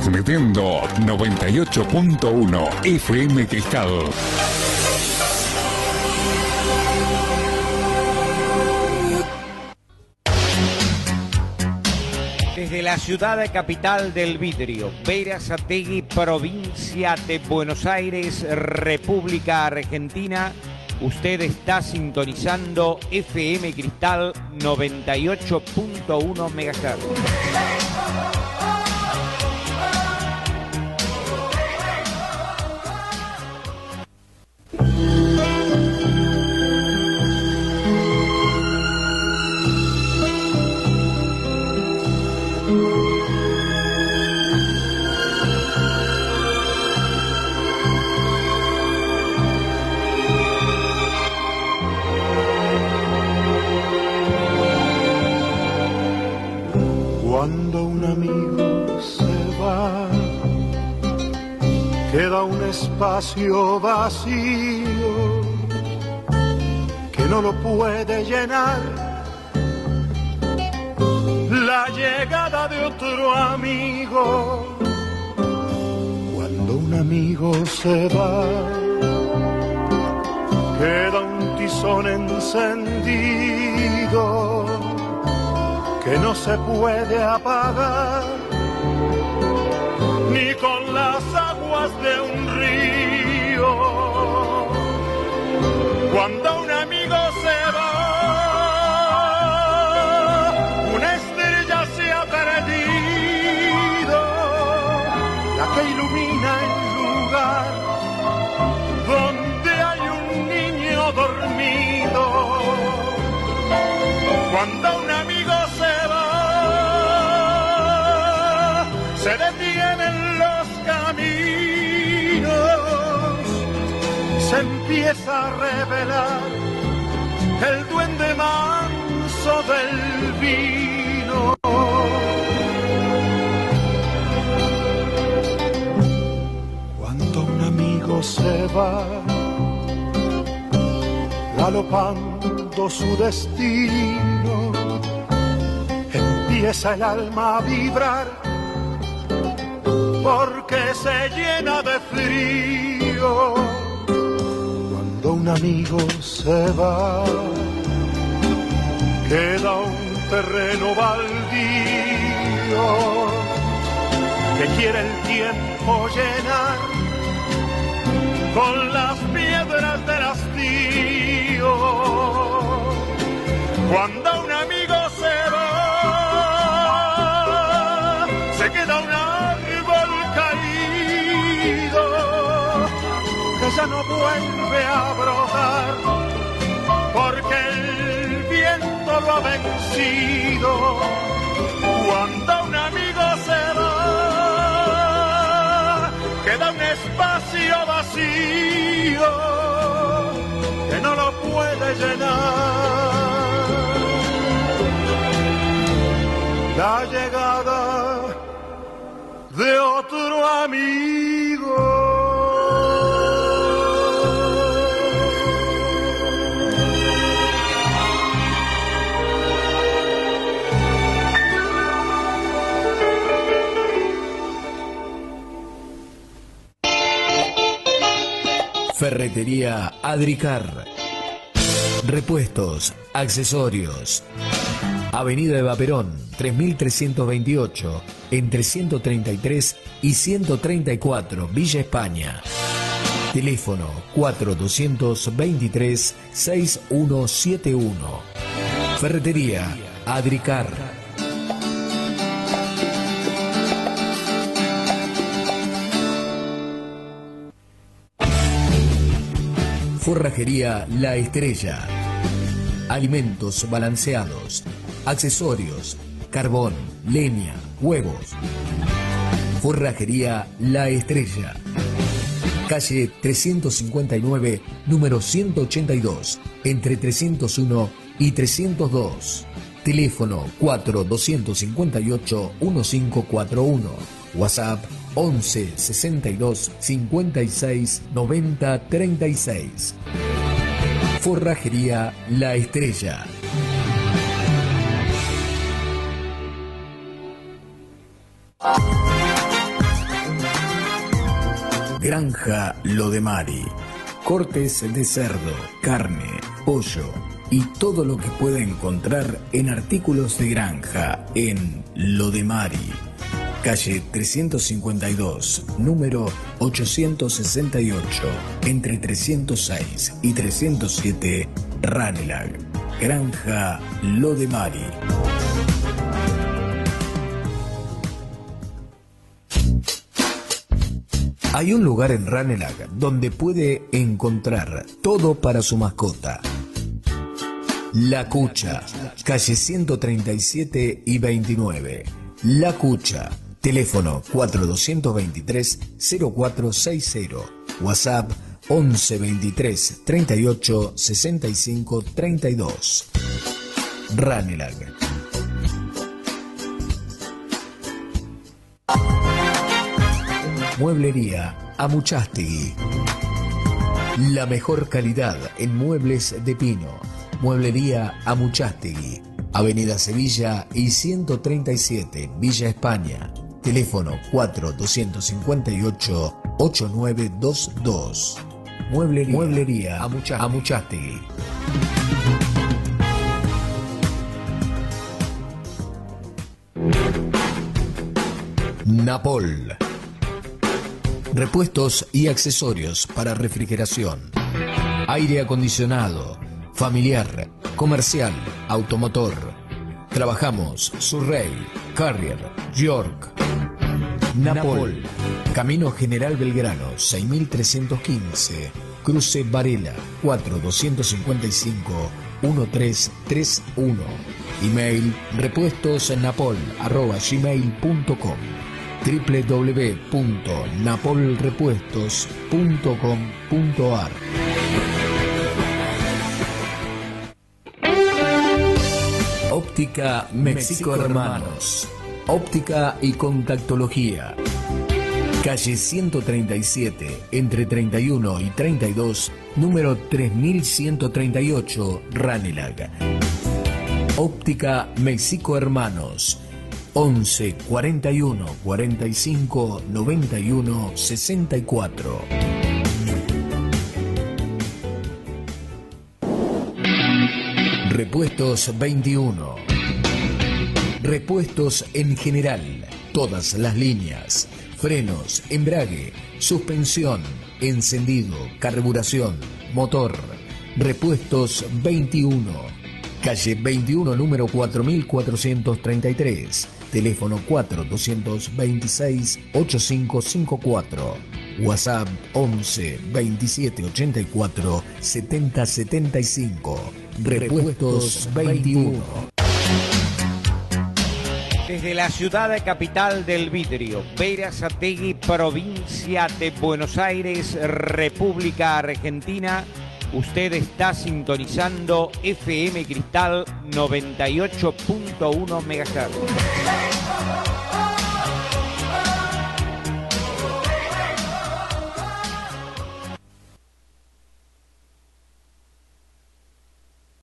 Transmitiendo 98.1 FM Cristal. Desde la ciudad capital del vidrio, Berazategui, provincia de Buenos Aires, República Argentina, usted está sintonizando FM Cristal 98.1 MHz. Cuando un amigo se va, queda un espacio vacío que no lo puede llenar la llegada de otro amigo. Cuando un amigo se va, queda un tizón encendido que no se puede apagar ni con las aguas de un río. Cuando un amigo se va, una estrella se ha perdido, la que ilumina el lugar donde hay un niño dormido. Cuando un amigo se va, se detienen los caminos, se empieza a revelar el duende manso del vino. Cuando un amigo se va, galopando su destino, empieza el alma a vibrar porque se llena de frío. Cuando un amigo se va, queda un terreno baldío que quiere el tiempo llenar con las piedras del hastío. Cuando un amigo se va, se queda un árbol caído que ya no vuelve a brotar porque el viento lo ha vencido. Cuando un amigo se va, queda un espacio vacío que no lo puede llenar la llegada de otro amigo. Ferretería Adricar. Repuestos, accesorios. Avenida Eva Perón, 3328, entre 133 y 134, Villa España. Teléfono 4223-6171. Ferretería Adricar. Forrajería La Estrella. Alimentos balanceados, accesorios, carbón, leña, huevos. Forrajería La Estrella. Calle 359, número 182, entre 301 y 302. Teléfono 4258-1541. WhatsApp 11 62 56 90 36. Forrajería La Estrella. Granja Lodemari. Cortes de cerdo, carne, pollo y todo lo que pueda encontrar en artículos de granja en Lodemari. Calle 352, número 868, entre 306 y 307, Ranelagh. Granja Lodemari. Hay un lugar en Ranelagh donde puede encontrar todo para su mascota. La Cucha, calle 137 y 29. La Cucha, teléfono 4223-0460, WhatsApp 11 23 38 65 32. Ranelagh. Mueblería Amuchastegui. La mejor calidad en muebles de pino. Mueblería Amuchastegui. Avenida Sevilla y 137, Villa España. Teléfono 4258-8922. Mueblería Amuchastegui. Napol. Repuestos y accesorios para refrigeración. Aire acondicionado, familiar, comercial, automotor. Trabajamos Surrey, Carrier, York. Napol. Camino General Belgrano, 6315. Cruce Varela, 4255-1331. Email repuestosnapol@gmail.com. www.napolrepuestos.com.ar. Óptica México Hermanos. Óptica y contactología. Calle 137, entre 31 y 32, número 3138, Ranelagh. Óptica México Hermanos. 11 41 45 91 64. Repuestos 21. Repuestos en general, todas las líneas. Frenos, embrague, suspensión, encendido, carburación, motor. Repuestos 21. Calle 21, número 4433. Teléfono 4226-8554. WhatsApp 11 27 84 70 75. Repuestos 21. Desde la ciudad capital del vidrio, Berazategui, provincia de Buenos Aires, República Argentina, usted está sintonizando FM Cristal 98.1 MHz.